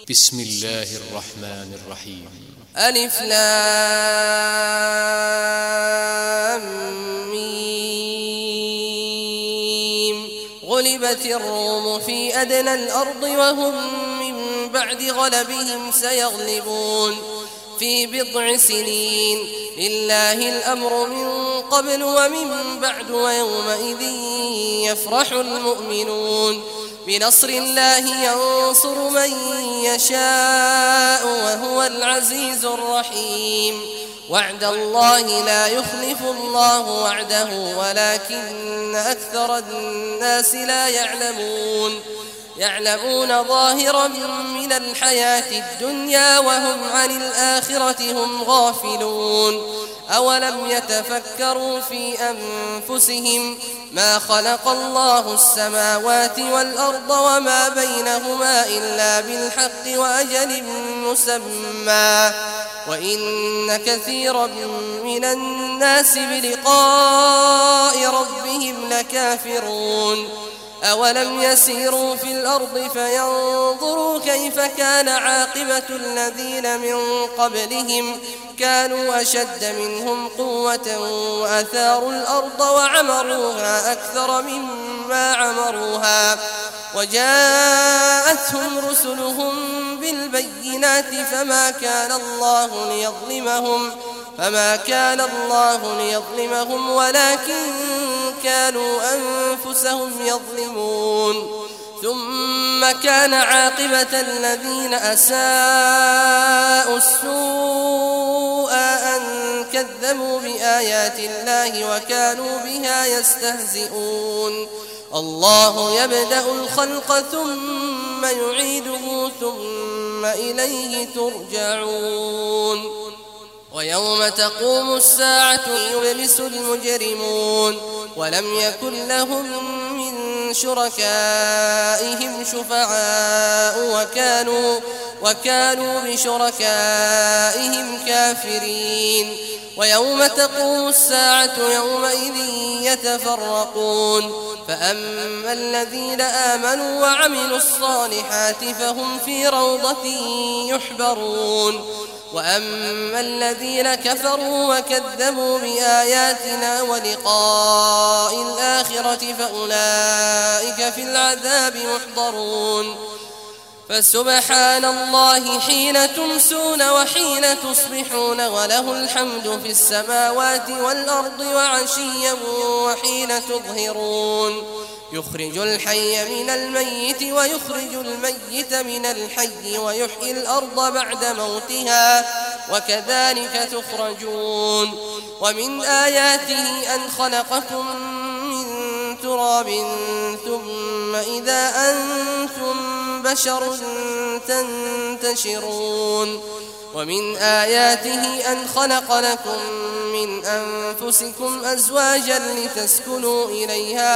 بسم الله الرحمن الرحيم. ألف لام ميم. غلبت الروم في أدنى الأرض وهم من بعد غلبهم سيغلبون في بضع سنين. لله الأمر من قبل ومن بعد ويومئذ يفرح المؤمنون. بنصر الله ينصر من يشاء وهو العزيز الرحيم. وعد الله لا يخلف الله وعده ولكن أكثر الناس لا يعلمون ظاهرا من الحياة الدنيا وهم عن الآخرة هم غافلون. أولم يتفكروا في أنفسهم ما خلق الله السماوات والأرض وما بينهما إلا بالحق وأجل مسمى وإن كثيرا من الناس بلقاء ربهم لكافرون. أولم يسيروا في الأرض فينظروا كيف كان عاقبة الذين من قبلهم كانوا أشد منهم قوة وأثاروا الأرض وعمروها أكثر مما عمروها وجاءتهم رسلهم بالبينات فما كان الله ليظلمهم ولكن كانوا أنفسهم يظلمون. ثم كان عاقبة الذين أساءوا السوء أن كذبوا بآيات الله وكانوا بها يستهزئون. الله يبدأ الخلق ثم يعيده ثم إليه ترجعون. ويوم تقوم الساعة يبلس المجرمون ولم يكن لهم من شركائهم شفعاء وكانوا بشركائهم كافرين. ويوم تقوم الساعة يومئذ يتفرقون فأما الذين آمنوا وعملوا الصالحات فهم في روضة يحبرون وأما الذين كفروا وكذبوا بآياتنا ولقاء الآخرة فأولئك في العذاب محضرون. فسبحان الله حين تمسون وحين تصبحون وله الحمد في السماوات والأرض وعشيا وحين تظهرون. يخرج الحي من الميت ويخرج الميت من الحي ويحيي الأرض بعد موتها وكذلك تخرجون. ومن آياته أن خلقكم من تراب ثم إذا أنتم بشر تنتشرون. ومن آياته أن خلق لكم من أنفسكم أزواجا لتسكنوا إليها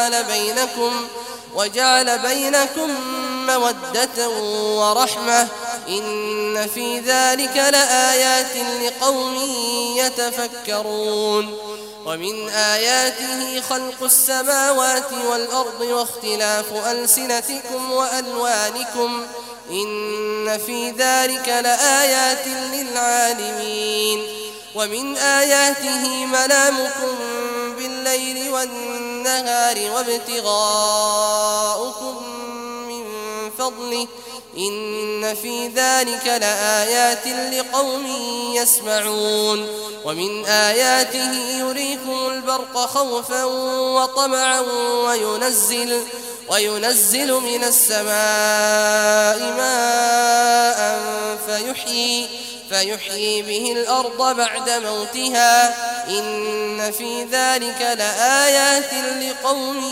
وجعل بينكم مودة ورحمة إن في ذلك لآيات لقوم يتفكرون. ومن آياته خلق السماوات والأرض واختلاف ألسنتكم وألوانكم إن في ذلك لآيات للعالمين. ومن آياته منامكم بالليل والنهار وابتغاؤكم من فضله إن في ذلك لآيات لقوم يسمعون. ومن آياته يريكم البرق خوفا وطمعا وينزل من السماء ماء فيحيي به الأرض بعد موتها إن في ذلك لآيات لقوم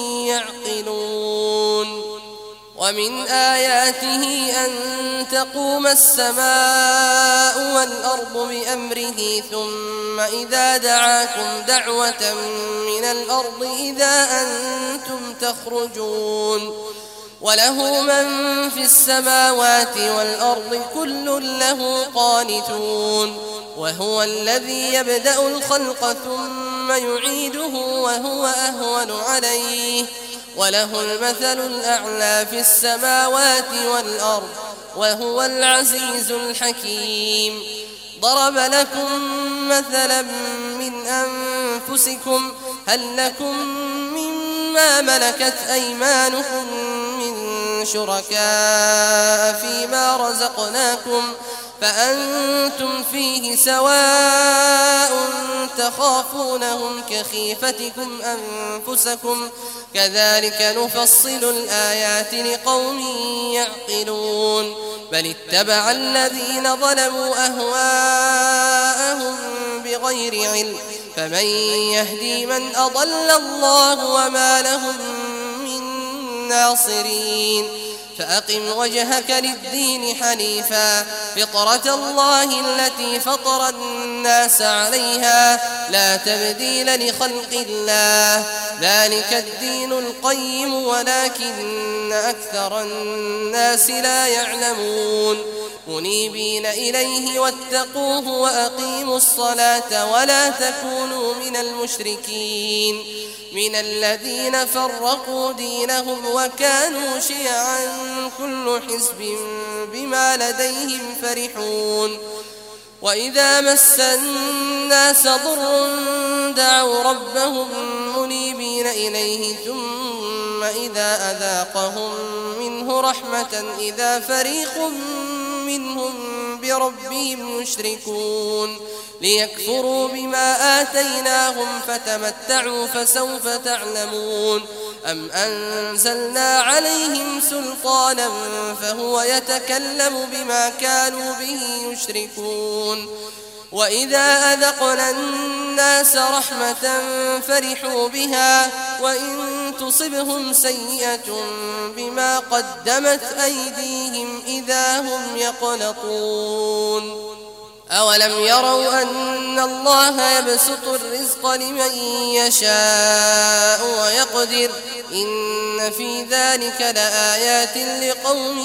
يعقلون. ومن آياته أن تقوم السماء والأرض بأمره ثم إذا دعاكم دعوة من الأرض إذا أنتم تخرجون. وله من في السماوات والأرض كل له قانتون. وهو الذي يبدأ الخلق ثم يعيده وهو أهون عليه وله المثل الأعلى في السماوات والأرض وهو العزيز الحكيم. ضرب لكم مثلا من أنفسكم هل لكم مما ملكت أيمانكم من شركاء فيما رزقناكم فأنتم فيه سواء تخافونهم كخيفتكم أنفسكم كذلك نفصل الآيات لقوم يعقلون. بل اتبع الذين ظلموا أهواءهم بغير علم فمن يهدي من أضل الله وما لهم من ناصرين. فأقم وجهك للدين حنيفا فطرة الله التي فطر الناس عليها لا تبديل لخلق الله ذلك الدين القيم ولكن أكثر الناس لا يعلمون. منيبين إليه واتقوه وأقيموا الصلاة ولا تكونوا من المشركين من الذين فرقوا دينهم وكانوا شيعا كل حزب بما لديهم فرحون. وإذا مس الناس ضر دعوا ربهم منيبين إليه ثم إذا أذاقهم منه رحمة إذا فريق منهم بربهم يشركون. ليكفروا بما آتيناهم فتمتعوا فسوف تعلمون. أم أنزلنا عليهم سلطانا فهو يتكلم بما كانوا به يشركون. وإذا أذقنا الناس رحمة فرحوا بها وإن تصبهم سيئة بما قدمت أيديهم إذا هم يقنطون. أولم يروا أن الله يبسط الرزق لمن يشاء ويقدر إن في ذلك لآيات لقوم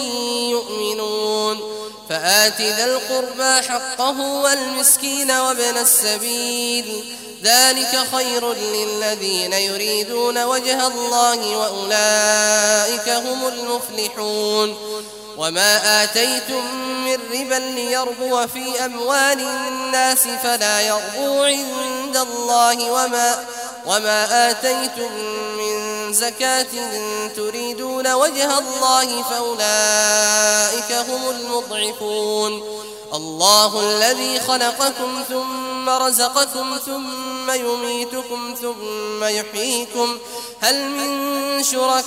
يؤمنون. فآت ذا القربى حقه والمسكين وابن السبيل ذلك خير للذين يريدون وجه الله وأولئك هم المفلحون. وما آتيتم من ربا ليربو في أموال الناس فلا يربو عند الله وما آتيتم من زكاة تريدون وجه الله فأولئك هم المضعفون. الله الذي خلقكم ثم رزقكم ثم يميتكم ثم يحييكم هل من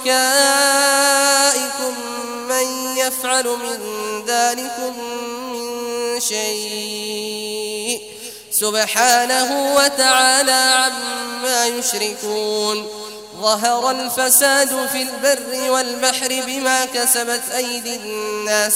شركائكم من يفعل من ذلكم من شيء سبحانه وتعالى عما يشركون. ظهر الفساد في البر والبحر بما كسبت أيدي الناس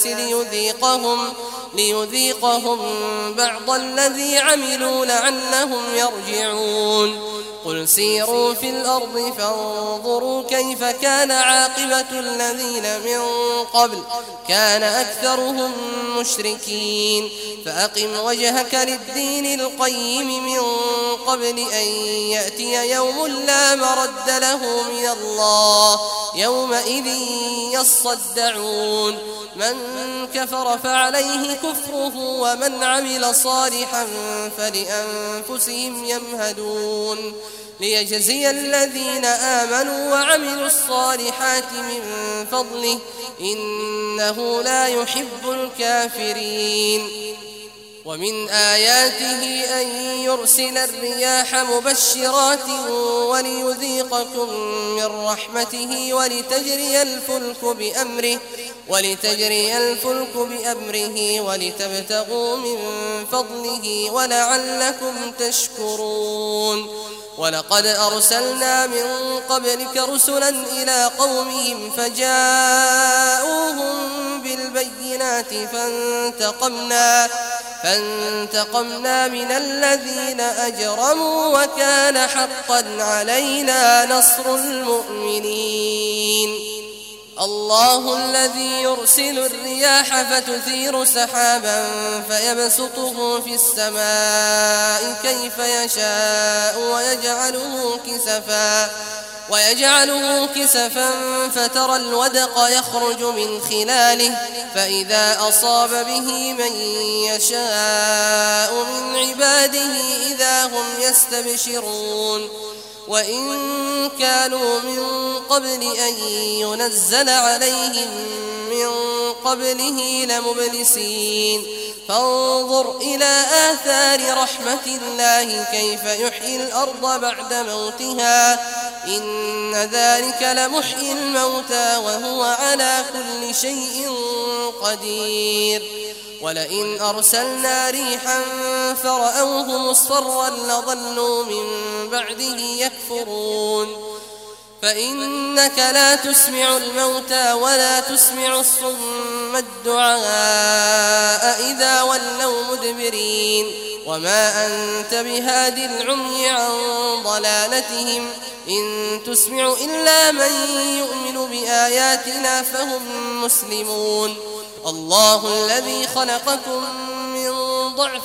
ليذيقهم بعض الذي عملوا لعلهم يرجعون. قل سيروا في الأرض فانظروا كيف كان عاقبة الذين من قبل كان أكثرهم مشركين. فأقم وجهك للدين القيم من قبل أن يأتي يوم لا مرد له من الله يومئذ يصدعون. من كفر فعليه كفره ومن عمل صالحا فلأنفسهم يمهدون. ليجزي الذين آمنوا وعملوا الصالحات من فضله إنه لا يحب الكافرين. ومن آياته أن يرسل الرياح مبشرات وليذيقكم من رحمته ولتجري الفلك بأمره ولتبتغوا من فضله ولعلكم تشكرون. ولقد أرسلنا من قبلك رسلا إلى قومهم فجاءوهم بالبينات فانتقمنا من الذين أجرموا وكان حقا علينا نصر المؤمنين. الله الذي يرسل الرياح فتثير سحابا فيبسطه في السماء كيف يشاء ويجعله كسفا فترى الودق يخرج من خلاله فإذا أصاب به من يشاء من عباده إذا هم يستبشرون وإن كانوا من قبل أن ينزل عليهم من قبله لمبلسين فانظر إلى آثار رحمة الله كيف يحيي الأرض بعد موتها إن ذلك لمحيي الموتى وهو على كل شيء قدير ولئن أرسلنا ريحا فرأوه مصفرا لظلوا من بعده يكفرون فإنك لا تسمع الموتى ولا تسمع الصم الدعاء إذا ولوا مدبرين وما أنت بهادي العمي عن ضلالتهم إن تسمع إلا من يؤمن بآياتنا فهم مسلمون الله الذي خلقكم من ضعف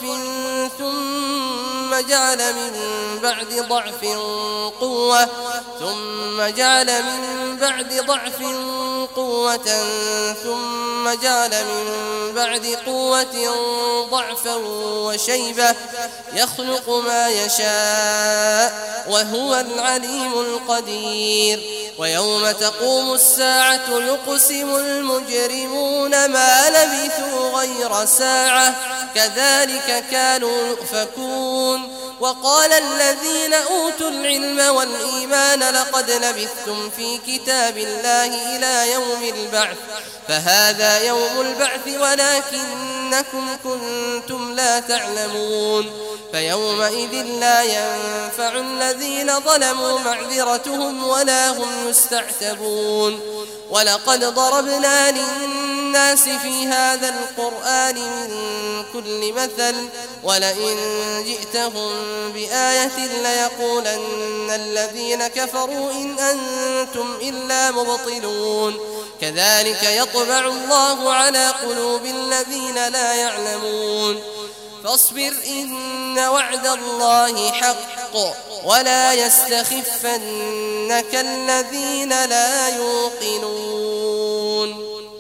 ثم جعل من بعد ضعف قوة ثم جعل من بعد ضعف قوة ثم جعل من بعد قوة ضعفا وشيبة يخلق ما يشاء وهو العليم القدير ويوم تقوم الساعة يقسم المجرمون ما لبثوا غير ساعة كذلك كانوا يؤفكون وقال الذين أوتوا العلم والإيمان لقد لبثتم في كتاب الله إلى يوم البعث فهذا يوم البعث ولكنكم كنتم لا تعلمون فيومئذ لا ينفع الذين ظلموا معذرتهم ولا هم يستعتبون ولقد ضربنا للناس في هذا القرآن من كل مثل ولئن جئتهم بآية ليقولن الذين كفروا إن أنتم إلا مبطلون كذلك يطبع الله على قلوب الذين لا يعلمون فاصبر إن وعد الله حق ولا يستخفنك الذين لا يوقنون